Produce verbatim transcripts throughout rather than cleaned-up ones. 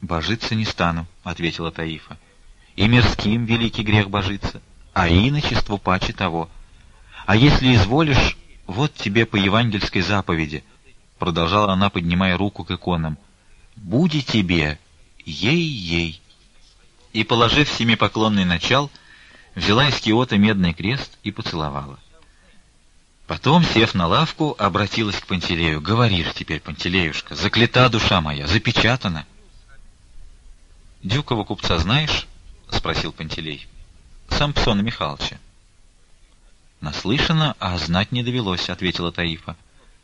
«Божиться не стану», — ответила Таифа. «И мирским великий грех божиться, а иночеству паче того. А если изволишь, вот тебе по евангельской заповеди», — продолжала она, поднимая руку к иконам, «буди тебе, ей-ей». И, положив семипоклонный начал, взяла из киота медный крест и поцеловала. Потом, сев на лавку, обратилась к Пантелею. «Говоришь теперь, Пантелеюшка, заклята душа моя, запечатана». «Дюкова купца знаешь?» — спросил Пантелей. «Сампсона Михайловича». «Наслышано, а знать не довелось», — ответила Таифа.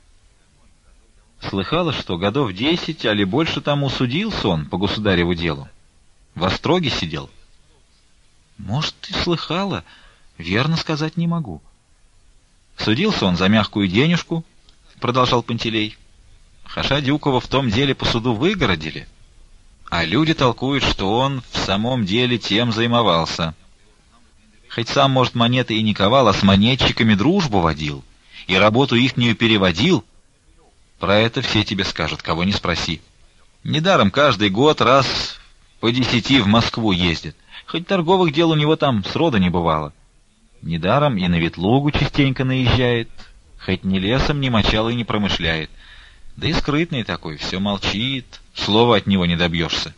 «Слыхала, что годов десять, али больше тому судился он по государеву делу? В остроге сидел?» «Может, и слыхала, верно сказать не могу». «Судился он за мягкую денежку», — продолжал Пантелей. «Хаша Дюкова в том деле по суду выгородили, а люди толкуют, что он в самом деле тем займовался. Хоть сам, может, монеты и не ковал, а с монетчиками дружбу водил и работу ихнюю переводил. Про это все тебе скажут, кого не спроси. Недаром каждый год раз по десяти в Москву ездит, хоть торговых дел у него там сроду не бывало. Недаром и на Ветлугу частенько наезжает, хоть ни лесом, ни мочалой не промышляет. Да и скрытный такой, все молчит, слова от него не добьешься».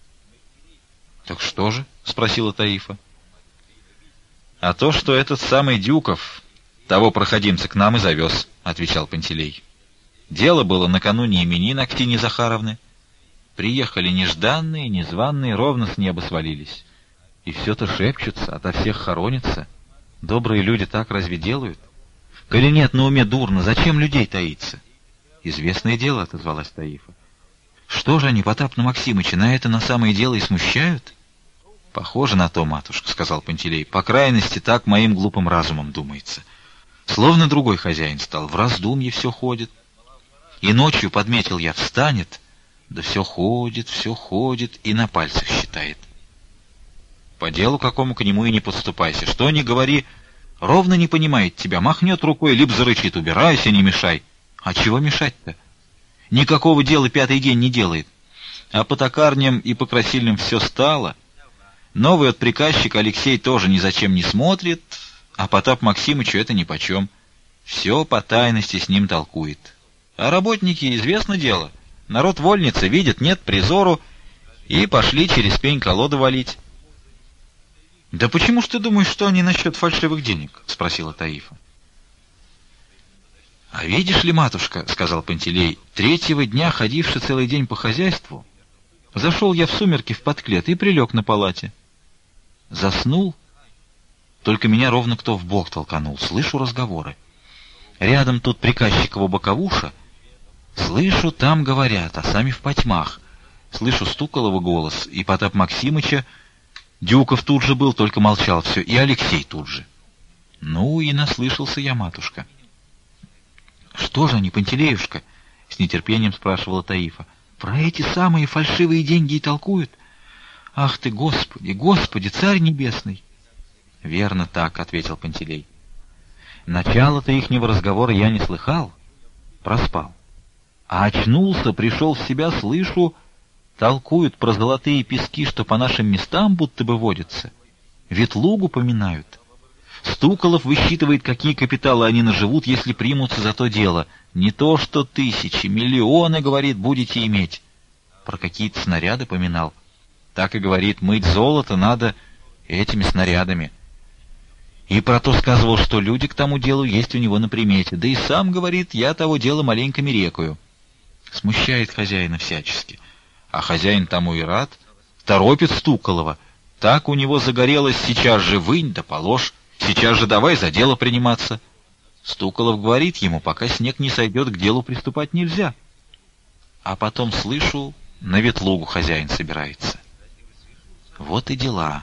«Так что же?» — спросила Таифа. «А то, что этот самый Дюков того проходимца к нам и завез», — отвечал Пантелей. «Дело было накануне именин Актиньи Захаровны. Приехали нежданные, незваные, ровно с неба свалились. И все-то шепчутся, ото всех хоронятся. Добрые люди так разве делают? Коли нет на уме дурно, зачем людей таиться?» «Известное дело», — отозвалась Таифа. «Что же они, Потапна Максимыча, на это на самое дело и смущают?» «Похоже на то, матушка», — сказал Пантелей. «По крайности, так моим глупым разумом думается. Словно другой хозяин стал, в раздумье все ходит. И ночью, подметил я, встанет, да все ходит, все ходит и на пальцах считает. По делу какому к нему и не подступайся. Что ни говори, ровно не понимает тебя, махнет рукой, либо зарычит: убирайся, не мешай. А чего мешать-то? Никакого дела пятый день не делает. А по токарням и по красильным все стало. Новый от приказчика Алексей тоже ни зачем не смотрит, а Потап Максимычу это нипочем. Все по тайности с ним толкует. А работники, известно дело, народ вольница, видит, нет призору, и пошли через пень колоду валить». «Да почему ж ты думаешь, что они насчет фальшивых денег?» — спросила Таифа. «А видишь ли, матушка, — сказал Пантелей, — третьего дня, ходивши целый день по хозяйству, зашел я в сумерки в подклет и прилег на палате. Заснул, только меня ровно кто в бок толканул, слышу разговоры. Рядом тут приказчикова боковуша, слышу, там говорят, а сами в потьмах. Слышу Стуколова голос, и Потап Максимыча. Дюков тут же был, только молчал все, и Алексей тут же. Ну и наслышался я, матушка». «Что же они, Пантелеюшка?» — с нетерпением спрашивала Таифа. «Про эти самые фальшивые деньги и толкуют? Ах ты, Господи, Господи, Царь Небесный!» «Верно так», — ответил Пантелей. «Начало-то ихнего разговора я не слыхал, проспал. А очнулся, пришел в себя, слышу, толкуют про золотые пески, что по нашим местам будто бы водятся. Ветлугу поминают. Стуколов высчитывает, какие капиталы они наживут, если примутся за то дело. Не то что тысячи, миллионы, говорит, будете иметь. Про какие-то снаряды поминал. Так и говорит, мыть золото надо этими снарядами. И про то сказывал, что люди к тому делу есть у него на примете. Да и сам, говорит, я того дела маленько мерекаю. Смущает хозяина всячески. А хозяин тому и рад. Торопит Стуколова. Так у него загорелось: сейчас же вынь да положь. Сейчас же давай за дело приниматься. Стуколов говорит ему, пока снег не сойдет, к делу приступать нельзя. А потом слышу, на Ветлугу хозяин собирается. Вот и дела.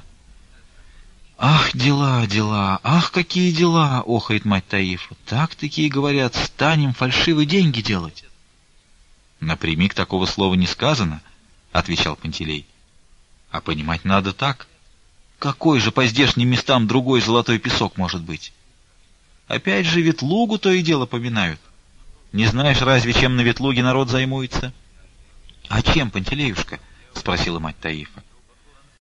«Ах, дела, дела, ах, какие дела!» — охает мать Таифа. «Так такие говорят, станем фальшивые деньги делать». «Напрямик такого слова не сказано», — отвечал Пантелей. «А понимать надо так. Какой же по здешним местам другой золотой песок может быть? Опять же Ветлугу то и дело поминают. Не знаешь разве, чем на Ветлуге народ займуется?» «А чем, Пантелеюшка?» — спросил спросила мать Таифа.